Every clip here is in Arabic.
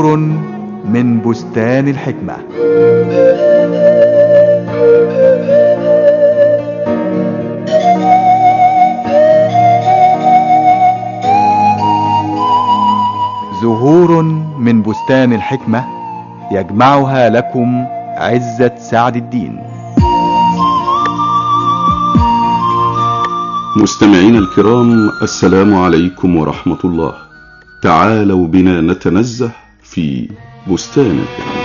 زهور من بستان الحكمة. زهور من بستان الحكمة يجمعها لكم عزة سعد الدين. مستمعينا الكرام، السلام عليكم ورحمة الله. تعالوا بنا نتنزه في بستان الحكمة.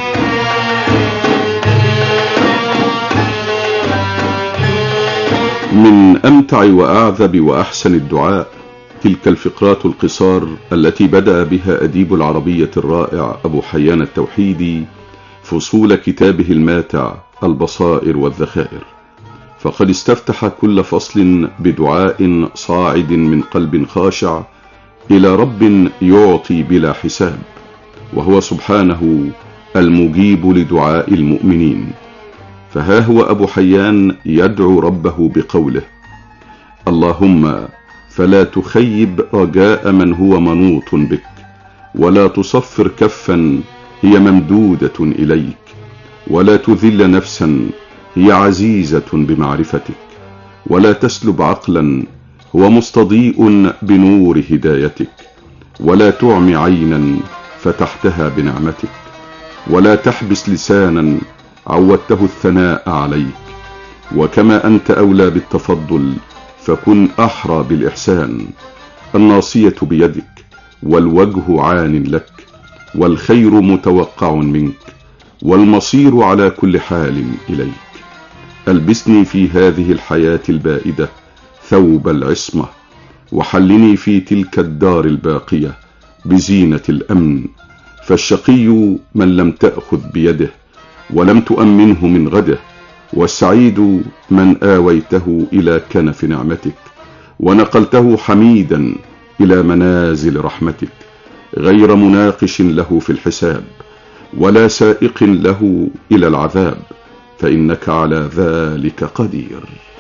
من أمتع وأعذب وأحسن الدعاء تلك الفقرات القصار التي بدأ بها أديب العربية الرائع أبو حيان التوحيدي فصول كتابه الماتع البصائر والذخائر، فقد استفتح كل فصل بدعاء صاعد من قلب خاشع إلى رب يعطي بلا حساب، وهو سبحانه المجيب لدعاء المؤمنين. فها هو أبو حيان يدعو ربه بقوله: اللهم فلا تخيب رجاء من هو منوط بك، ولا تصفر كفا هي ممدودة إليك، ولا تذل نفسا هي عزيزة بمعرفتك، ولا تسلب عقلا هو مستضيء بنور هدايتك، ولا تعمي عينا فتحتها بنعمتك، ولا تحبس لسانا عودته الثناء عليك. وكما أنت أولى بالتفضل فكن أحرى بالإحسان. الناصية بيدك، والوجه عان لك، والخير متوقع منك، والمصير على كل حال إليك. ألبسني في هذه الحياة البائدة ثوب العصمة، وحلني في تلك الدار الباقية بزينة الأمن. فالشقي من لم تأخذ بيده ولم تؤمنه من غده، والسعيد من آويته إلى كنف نعمتك ونقلته حميدا إلى منازل رحمتك، غير مناقش له في الحساب ولا سائق له إلى العذاب، فإنك على ذلك قدير.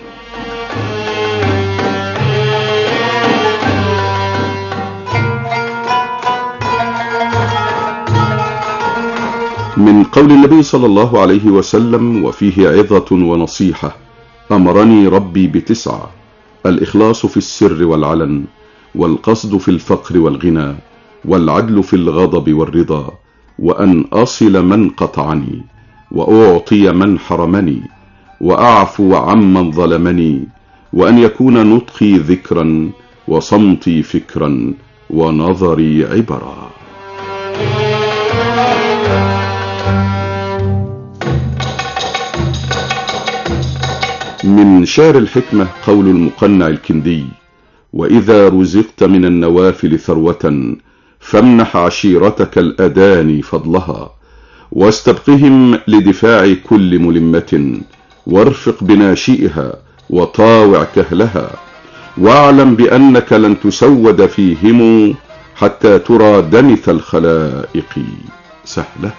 من قول النبي صلى الله عليه وسلم وفيه عظة ونصيحة: أمرني ربي ب9: الإخلاص في السر والعلن، والقصد في الفقر والغنى، والعدل في الغضب والرضا، وأن أصل من قطعني، وأعطي من حرمني، وأعفو عمن ظلمني، وأن يكون نطقي ذكرا، وصمتي فكرا، ونظري عبرا. من شعر الحكمة قول المقنع الكندي: وإذا رزقت من النوافل ثروة فامنح عشيرتك الأداني فضلها، واستبقهم لدفاع كل ملمة، وارفق بناشئها وطاوع كهلها، واعلم بأنك لن تسود فيهم حتى ترى دنث الخلائق سهلها.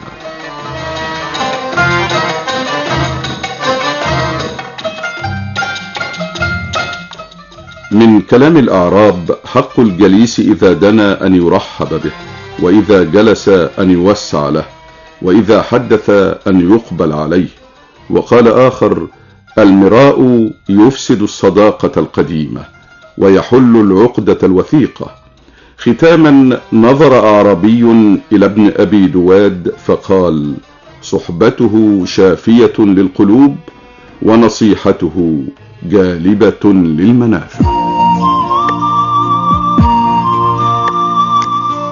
من كلام الأعراب: حق الجليس إذا دنا أن يرحب به، وإذا جلس أن يوسع له، وإذا حدث أن يقبل عليه. وقال آخر: المراء يفسد الصداقة القديمة ويحل العقدة الوثيقة. ختاما نظر أعرابي إلى ابن أبي دواد فقال: صحبته شافية للقلوب، ونصيحته جالبة للمنافع.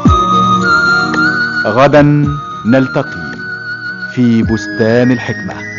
غدا نلتقي في بستان الحكمة.